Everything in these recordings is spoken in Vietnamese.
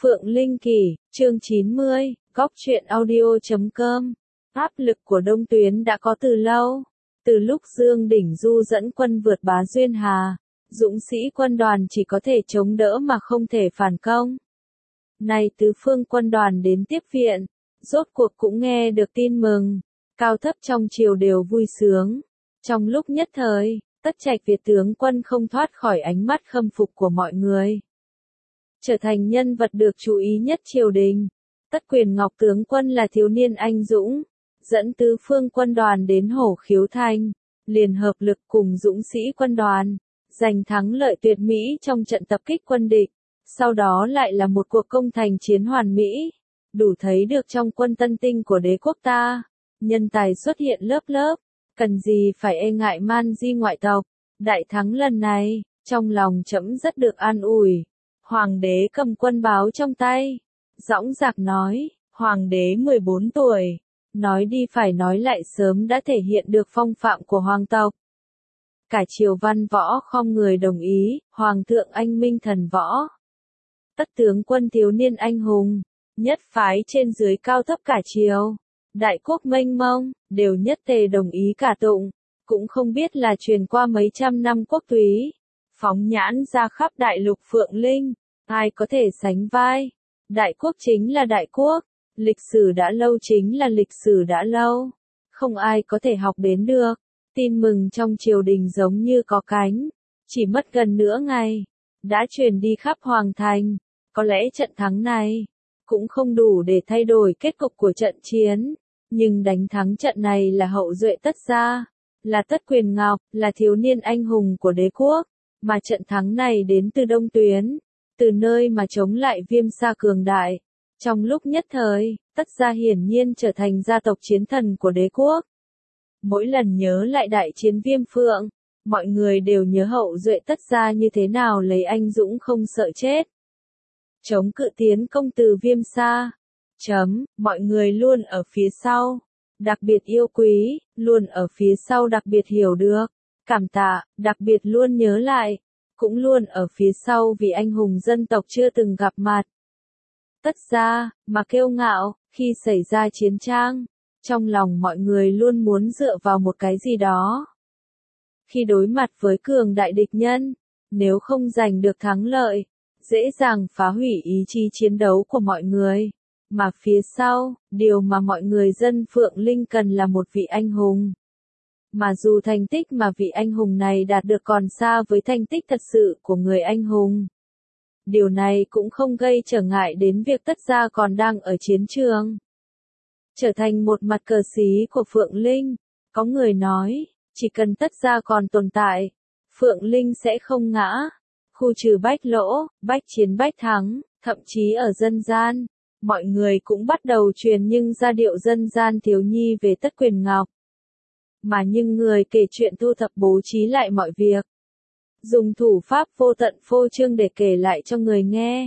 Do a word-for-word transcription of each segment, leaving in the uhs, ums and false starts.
Phượng Linh Kỳ, chương chín mươi, góc truyện audio chấm com. Áp lực của Đông Tuyến đã có từ lâu. Từ lúc Dương Đỉnh Du dẫn quân vượt Bá Duyên Hà, dũng sĩ quân đoàn chỉ có thể chống đỡ mà không thể phản công. Nay tứ phương quân đoàn đến tiếp viện, rốt cuộc cũng nghe được tin mừng, cao thấp trong triều đều vui sướng. Trong lúc nhất thời, Tất Trạch Việt tướng quân không thoát khỏi ánh mắt khâm phục của mọi người. Trở thành nhân vật được chú ý nhất triều đình, Tất Quyền Ngọc tướng quân là thiếu niên anh dũng, dẫn tứ phương quân đoàn đến Hổ Khiếu Thành, liền hợp lực cùng dũng sĩ quân đoàn, giành thắng lợi tuyệt mỹ trong trận tập kích quân địch, sau đó lại là một cuộc công thành chiến hoàn mỹ, đủ thấy được trong quân tân tinh của đế quốc ta, nhân tài xuất hiện lớp lớp, cần gì phải e ngại man di ngoại tộc. Đại thắng lần này, trong lòng trẫm rất được an ủi. Hoàng đế cầm quân báo trong tay, dõng dạc nói, hoàng đế mười bốn tuổi, nói đi phải nói lại sớm đã thể hiện được phong phạm của hoàng tộc. Cả triều văn võ không người đồng ý, hoàng thượng anh minh thần võ. Tất tướng quân thiếu niên anh hùng, nhất phái trên dưới cao thấp cả triều, đại quốc mênh mông, đều nhất tề đồng ý cả tụng, cũng không biết là truyền qua mấy trăm năm quốc túy, phóng nhãn ra khắp đại lục Phượng Linh, ai có thể sánh vai. Đại quốc chính là đại quốc, lịch sử đã lâu chính là lịch sử đã lâu, không ai có thể học đến được. Tin mừng trong triều đình giống như có cánh, chỉ mất gần nửa ngày, đã truyền đi khắp hoàng thành. Có lẽ trận thắng này cũng không đủ để thay đổi kết cục của trận chiến, nhưng đánh thắng trận này là hậu duệ Tất gia, là Tất Quyền Ngọc, là thiếu niên anh hùng của đế quốc, mà trận thắng này đến từ Đông Tuyến, từ nơi mà chống lại Viêm Sa cường đại. Trong lúc nhất thời, Tất gia hiển nhiên trở thành gia tộc chiến thần của đế quốc. Mỗi lần nhớ lại đại chiến Viêm Phượng, mọi người đều nhớ hậu duệ Tất gia như thế nào lấy anh dũng không sợ chết. Chống cự tiến công từ Viêm Sa. Chấm, mọi người luôn ở phía sau, đặc biệt yêu quý, luôn ở phía sau đặc biệt hiểu được, cảm tạ, đặc biệt luôn nhớ lại, cũng luôn ở phía sau vì anh hùng dân tộc chưa từng gặp mặt. Tất gia, mà kiêu ngạo, khi xảy ra chiến tranh, trong lòng mọi người luôn muốn dựa vào một cái gì đó. Khi đối mặt với cường đại địch nhân, nếu không giành được thắng lợi, dễ dàng phá hủy ý chí chiến đấu của mọi người. Mà phía sau, điều mà mọi người dân Phượng Linh cần là một vị anh hùng. Mà dù thành tích mà vị anh hùng này đạt được còn xa với thành tích thật sự của người anh hùng. Điều này cũng không gây trở ngại đến việc Tất gia còn đang ở chiến trường. Trở thành một mặt cờ xí của Phượng Linh, có người nói, chỉ cần Tất gia còn tồn tại, Phượng Linh sẽ không ngã. Khu trừ bách lỗ, bách chiến bách thắng, thậm chí ở dân gian, mọi người cũng bắt đầu truyền nhưng giai điệu dân gian thiếu nhi về Tất Quyền Ngọc. Mà nhưng người kể chuyện thu thập bố trí lại mọi việc. Dùng thủ pháp vô tận phô trương để kể lại cho người nghe.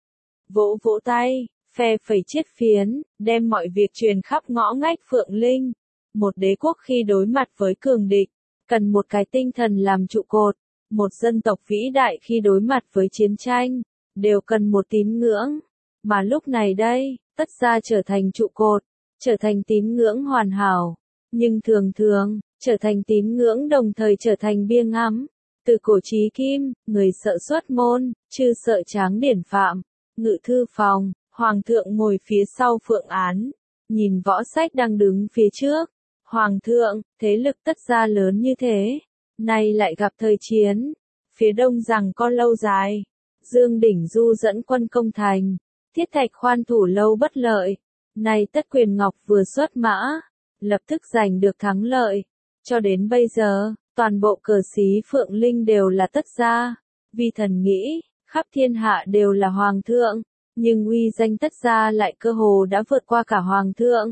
Vỗ vỗ tay, phe phẩy chiếc phiến, đem mọi việc truyền khắp ngõ ngách Phượng Linh. Một đế quốc khi đối mặt với cường địch, cần một cái tinh thần làm trụ cột. Một dân tộc vĩ đại khi đối mặt với chiến tranh, đều cần một tín ngưỡng. Mà lúc này đây, Tất gia trở thành trụ cột, trở thành tín ngưỡng hoàn hảo. Nhưng thường thường, trở thành tín ngưỡng đồng thời trở thành bia ngắm. Từ cổ chí kim, người sợ xuất môn, chư sợ tráng điển phạm. Ngự thư phòng, hoàng thượng ngồi phía sau Phượng Án, nhìn võ sách đang đứng phía trước. Hoàng thượng, thế lực Tất gia lớn như thế, nay lại gặp thời chiến, phía đông rằng có lâu dài. Dương Đỉnh Du dẫn quân công thành, Thiết Thạch khoan thủ lâu bất lợi. Nay Tất Quyền Ngọc vừa xuất mã, lập tức giành được thắng lợi. Cho đến bây giờ, toàn bộ cờ xí Phượng Linh đều là Tất gia. Vì thần nghĩ, khắp thiên hạ đều là hoàng thượng, nhưng uy danh Tất gia lại cơ hồ đã vượt qua cả hoàng thượng.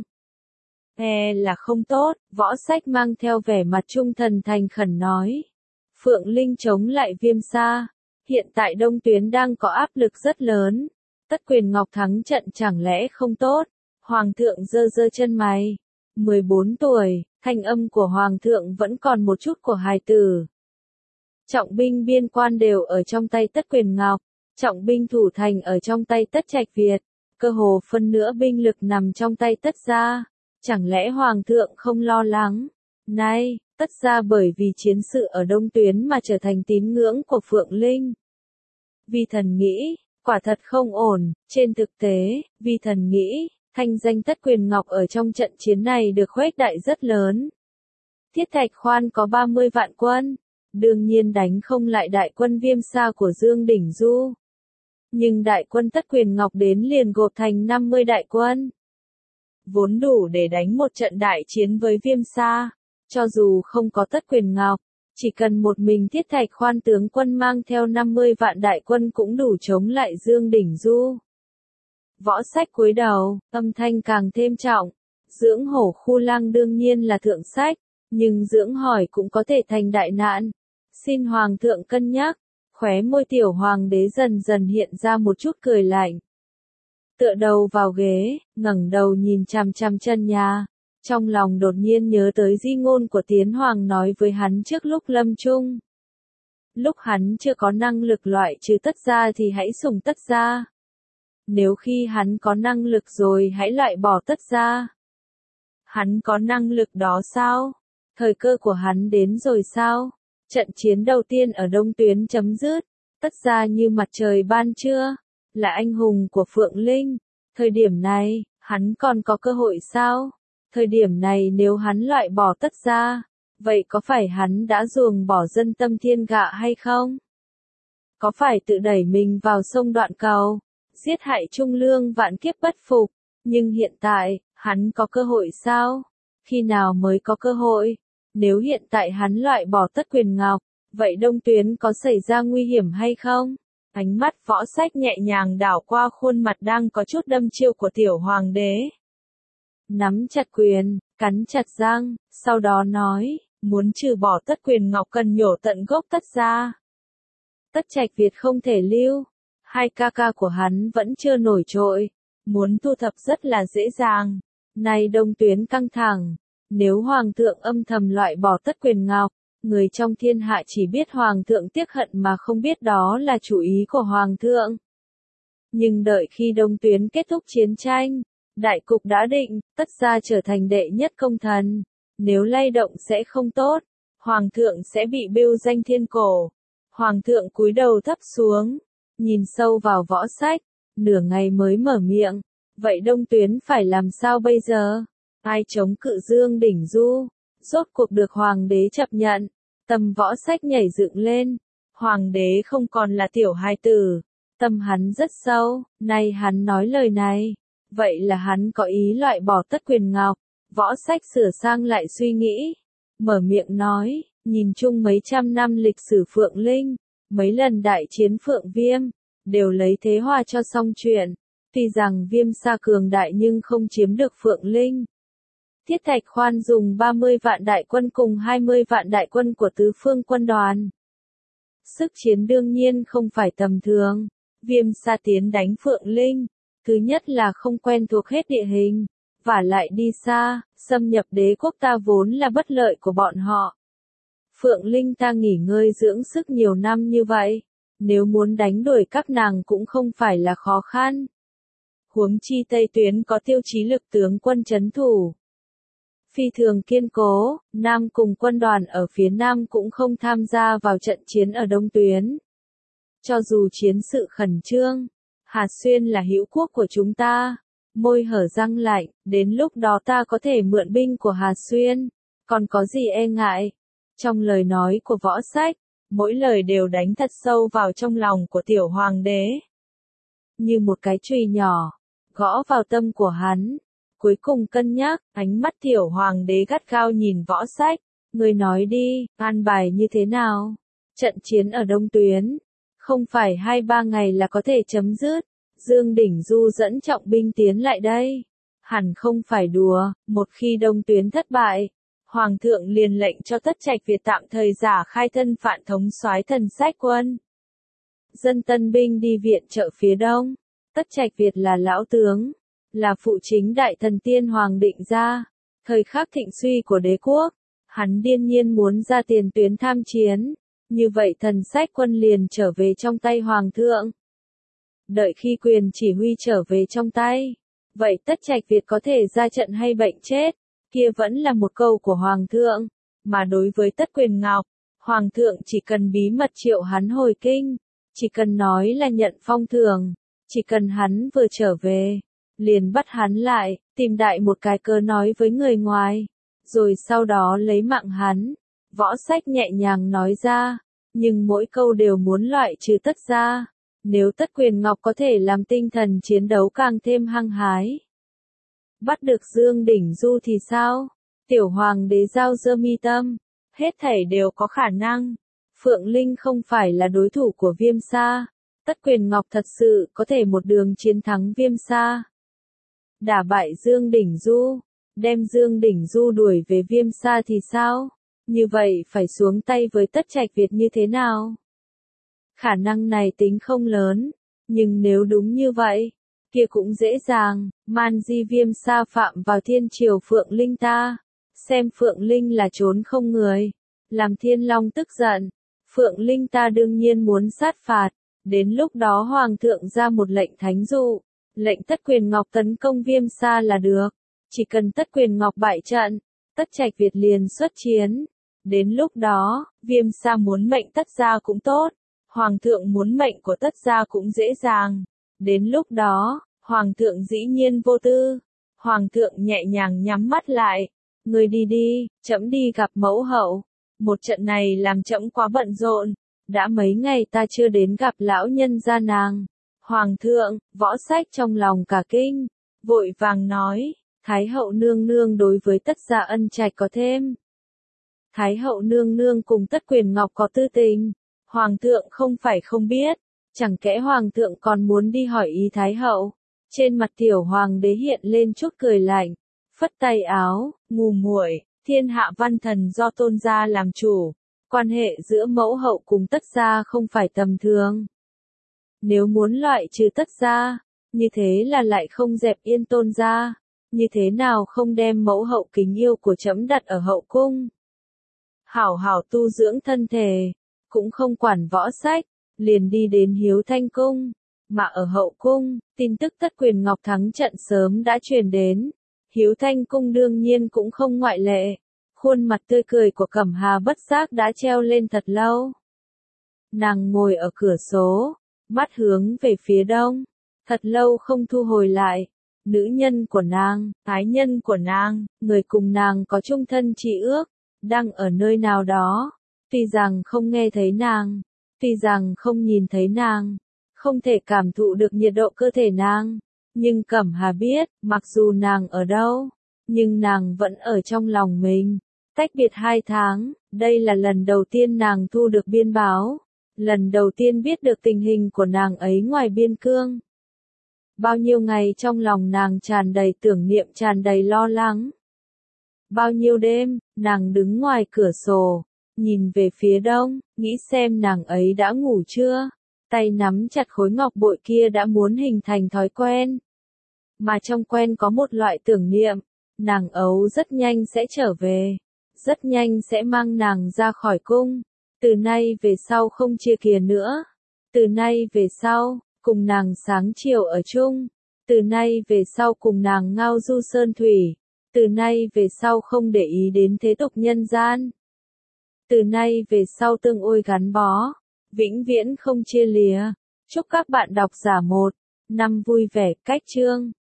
E là không tốt, võ sách mang theo vẻ mặt trung thần thành khẩn nói. Phượng Linh chống lại Viêm Sa. Hiện tại Đông Tuyến đang có áp lực rất lớn. Tất Quyền Ngọc thắng trận chẳng lẽ không tốt? Hoàng thượng giơ giơ chân mày. mười bốn tuổi, thanh âm của Hoàng thượng vẫn còn một chút của hài tử. Trọng binh biên quan đều ở trong tay Tất Quyền Ngọc. Trọng binh thủ thành ở trong tay Tất Trạch Việt, cơ hồ phân nửa binh lực nằm trong tay Tất gia. Chẳng lẽ Hoàng thượng không lo lắng? Nay, Tất gia bởi vì chiến sự ở Đông Tuyến mà trở thành tín ngưỡng của Phượng Linh. Vi Thần nghĩ, quả thật không ổn, trên thực tế, Vi Thần nghĩ, thanh danh Tất Quyền Ngọc ở trong trận chiến này được khuếch đại rất lớn. Thiết Thạch Khoan có ba mươi vạn quân, đương nhiên đánh không lại đại quân Viêm Sa của Dương Đỉnh Du. Nhưng đại quân Tất Quyền Ngọc đến liền gộp thành năm mươi đại quân. Vốn đủ để đánh một trận đại chiến với Viêm Sa. Cho dù không có Tất Quyền Ngọc, chỉ cần một mình Thiết Thạch Khoan tướng quân mang theo năm mươi vạn đại quân cũng đủ chống lại Dương Đỉnh Du. Võ Sách cúi đầu, âm thanh càng thêm trọng. Dưỡng hổ khu lăng đương nhiên là thượng sách, nhưng dưỡng hỏi cũng có thể thành đại nạn. Xin Hoàng thượng cân nhắc. Khóe môi tiểu hoàng đế dần dần hiện ra một chút cười lạnh. Tựa đầu vào ghế, ngẩng đầu nhìn chằm chằm chân nhà. Trong lòng đột nhiên nhớ tới di ngôn của Tiến Hoàng nói với hắn trước lúc lâm chung. Lúc hắn chưa có năng lực loại trừ Tất gia thì hãy sủng Tất gia. Nếu khi hắn có năng lực rồi hãy loại bỏ Tất gia. Hắn có năng lực đó sao? Thời cơ của hắn đến rồi sao? Trận chiến đầu tiên ở Đông Tuyến chấm dứt, Tất gia như mặt trời ban trưa, là anh hùng của Phượng Linh. Thời điểm này, hắn còn có cơ hội sao? Thời điểm này nếu hắn loại bỏ Tất gia, vậy có phải hắn đã ruồng bỏ dân tâm thiên gạ hay không? Có phải tự đẩy mình vào sông đoạn cầu, giết hại trung lương vạn kiếp bất phục? Nhưng hiện tại, hắn có cơ hội sao? Khi nào mới có cơ hội? Nếu hiện tại hắn loại bỏ Tất Quyền Ngọc, vậy Đông Tuyến có xảy ra nguy hiểm hay không? Ánh mắt Võ Sách nhẹ nhàng đảo qua khuôn mặt đang có chút đâm chiêu của tiểu hoàng đế. Nắm chặt quyền, cắn chặt răng, sau đó nói, muốn trừ bỏ Tất Quyền Ngọc cần nhổ tận gốc Tất gia. Tất Trạch Việt không thể lưu, hai ca ca của hắn vẫn chưa nổi trội, muốn thu thập rất là dễ dàng. Nay Đông Tuyến căng thẳng. Nếu Hoàng thượng âm thầm loại bỏ Tất Quyền Ngọc, người trong thiên hạ chỉ biết Hoàng thượng tiếc hận mà không biết đó là chủ ý của Hoàng thượng. Nhưng đợi khi Đông Tuyến kết thúc chiến tranh, đại cục đã định, Tất gia trở thành đệ nhất công thần. Nếu lay động sẽ không tốt, Hoàng thượng sẽ bị bêu danh thiên cổ. Hoàng thượng cúi đầu thấp xuống, nhìn sâu vào Võ Sách, nửa ngày mới mở miệng. Vậy Đông Tuyến phải làm sao bây giờ? Ai chống cự Dương Đỉnh Du? Rốt cuộc được Hoàng đế chấp nhận. Tâm Võ Sách nhảy dựng lên. Hoàng đế không còn là tiểu hài tử. Tâm hắn rất sâu. Nay hắn nói lời này. Vậy là hắn có ý loại bỏ Tất Quyền Ngọc. Võ Sách sửa sang lại suy nghĩ. Mở miệng nói. Nhìn chung mấy trăm năm lịch sử Phượng Linh. Mấy lần đại chiến Phượng Viêm. Đều lấy thế hòa cho xong chuyện. Tuy rằng Viêm Sa cường đại nhưng không chiếm được Phượng Linh. Thiết Thạch Khoan dùng ba mươi vạn đại quân cùng hai mươi vạn đại quân của tứ phương quân đoàn. Sức chiến đương nhiên không phải tầm thường. Viêm Sa tiến đánh Phượng Linh. Thứ nhất là không quen thuộc hết địa hình. Và lại đi xa, xâm nhập đế quốc ta vốn là bất lợi của bọn họ. Phượng Linh ta nghỉ ngơi dưỡng sức nhiều năm như vậy. Nếu muốn đánh đuổi các nàng cũng không phải là khó khăn. Huống chi Tây Tuyến có Tiêu Chí Lực tướng quân trấn thủ. Phi thường kiên cố, Nam cùng quân đoàn ở phía Nam cũng không tham gia vào trận chiến ở Đông Tuyến. Cho dù chiến sự khẩn trương, Hà Xuyên là hữu quốc của chúng ta. Môi hở răng lạnh, đến lúc đó ta có thể mượn binh của Hà Xuyên. Còn có gì e ngại? Trong lời nói của Võ Sách, mỗi lời đều đánh thật sâu vào trong lòng của tiểu hoàng đế. Như một cái chùy nhỏ, gõ vào tâm của hắn. Cuối cùng cân nhắc, ánh mắt tiểu hoàng đế gắt gao nhìn Võ Sách. Người nói đi, an bài như thế nào? Trận chiến ở Đông Tuyến, không phải hai ba ngày là có thể chấm dứt. Dương Đỉnh Du dẫn trọng binh tiến lại đây. Hẳn không phải đùa, một khi Đông Tuyến thất bại, Hoàng thượng liền lệnh cho Tất Trạch Việt tạm thời giả khai thân phản thống soái Thần Sách quân. Dân tân binh đi viện trợ phía Đông. Tất Trạch Việt là lão tướng, là phụ chính đại thần tiên hoàng định ra. Thời khắc thịnh suy của đế quốc, hắn điên nhiên muốn ra tiền tuyến tham chiến. Như vậy Thần Sách quân liền trở về trong tay Hoàng thượng. Đợi khi quyền chỉ huy trở về trong tay, vậy Tất Trạch Việt có thể ra trận hay bệnh chết, kia vẫn là một câu của Hoàng thượng, mà đối với Tất Quyền Ngọc, Hoàng thượng chỉ cần bí mật triệu hắn hồi kinh, chỉ cần nói là nhận phong thưởng, chỉ cần hắn vừa trở về, liền bắt hắn lại, tìm đại một cái cớ nói với người ngoài, rồi sau đó lấy mạng hắn. Võ Sách nhẹ nhàng nói ra, nhưng mỗi câu đều muốn loại trừ Tất gia. Nếu Tất Quyền Ngọc có thể làm tinh thần chiến đấu càng thêm hăng hái, bắt được Dương Đỉnh Du thì sao? Tiểu hoàng đế giao dơ mi tâm, hết thảy đều có khả năng. Phượng Linh không phải là đối thủ của Viêm Sa, Tất Quyền Ngọc thật sự có thể một đường chiến thắng Viêm Sa. Đả bại Dương Đỉnh Du, đem Dương Đỉnh Du đuổi về Viêm Sa thì sao? Như vậy phải xuống tay với Tất Trạch Việt như thế nào? Khả năng này tính không lớn, nhưng nếu đúng như vậy, kia cũng dễ dàng, man di Viêm Sa phạm vào thiên triều Phượng Linh ta, xem Phượng Linh là trốn không người, làm Thiên Long tức giận, Phượng Linh ta đương nhiên muốn sát phạt, đến lúc đó Hoàng thượng ra một lệnh thánh dụ, lệnh Tất Quyền Ngọc tấn công Viêm Sa là được, chỉ cần Tất Quyền Ngọc bại trận, Tất Trạch Việt liền xuất chiến, đến lúc đó, Viêm Sa muốn mệnh Tất gia cũng tốt. Hoàng thượng muốn mệnh của Tất gia cũng dễ dàng. Đến lúc đó, Hoàng thượng dĩ nhiên vô tư. Hoàng thượng nhẹ nhàng nhắm mắt lại. Ngươi đi đi, trẫm đi gặp mẫu hậu. Một trận này làm trẫm quá bận rộn. Đã mấy ngày ta chưa đến gặp lão nhân gia nàng. Hoàng thượng, Võ Sách trong lòng cả kinh. Vội vàng nói, Thái hậu nương nương đối với Tất gia ân trạch có thêm. Thái hậu nương nương cùng Tất Quyền Ngọc có tư tình. Hoàng thượng không phải không biết, chẳng kẽ Hoàng thượng còn muốn đi hỏi ý Thái hậu. Trên mặt tiểu Hoàng đế hiện lên chút cười lạnh, phất tay áo, ngu muội, thiên hạ văn thần do tôn gia làm chủ, quan hệ giữa mẫu hậu cùng Tất gia không phải tầm thường. Nếu muốn loại trừ Tất gia, như thế là lại không dẹp yên tôn gia, như thế nào không đem mẫu hậu kính yêu của trẫm đặt ở hậu cung. Hảo hảo tu dưỡng thân thể. Cũng không quản Võ Sách, liền đi đến Hiếu Thanh Cung, mà ở hậu cung, tin tức Tất Quyền Ngọc thắng trận sớm đã truyền đến, Hiếu Thanh Cung đương nhiên cũng không ngoại lệ, khuôn mặt tươi cười của Cẩm Hà bất giác đã treo lên thật lâu. Nàng ngồi ở cửa sổ, mắt hướng về phía đông, thật lâu không thu hồi lại, nữ nhân của nàng, ái nhân của nàng, người cùng nàng có chung thân chi ước, đang ở nơi nào đó. Tuy rằng không nghe thấy nàng, tuy rằng không nhìn thấy nàng, không thể cảm thụ được nhiệt độ cơ thể nàng, nhưng Cẩm Hà biết, mặc dù nàng ở đâu, nhưng nàng vẫn ở trong lòng mình. Tách biệt hai tháng, đây là lần đầu tiên nàng thu được biên báo, lần đầu tiên biết được tình hình của nàng ấy ngoài biên cương. Bao nhiêu ngày trong lòng nàng tràn đầy tưởng niệm, tràn đầy lo lắng. Bao nhiêu đêm, nàng đứng ngoài cửa sổ, nhìn về phía đông, nghĩ xem nàng ấy đã ngủ chưa, tay nắm chặt khối ngọc bội kia đã muốn hình thành thói quen. Mà trong quen có một loại tưởng niệm, nàng ấu rất nhanh sẽ trở về, rất nhanh sẽ mang nàng ra khỏi cung, từ nay về sau không chia kìa nữa, từ nay về sau, cùng nàng sáng chiều ở chung, từ nay về sau cùng nàng ngao du sơn thủy, từ nay về sau không để ý đến thế tục nhân gian. Từ nay về sau tương ôi gắn bó, vĩnh viễn không chia lìa. Chúc các bạn đọc giả một năm vui vẻ. Cách chương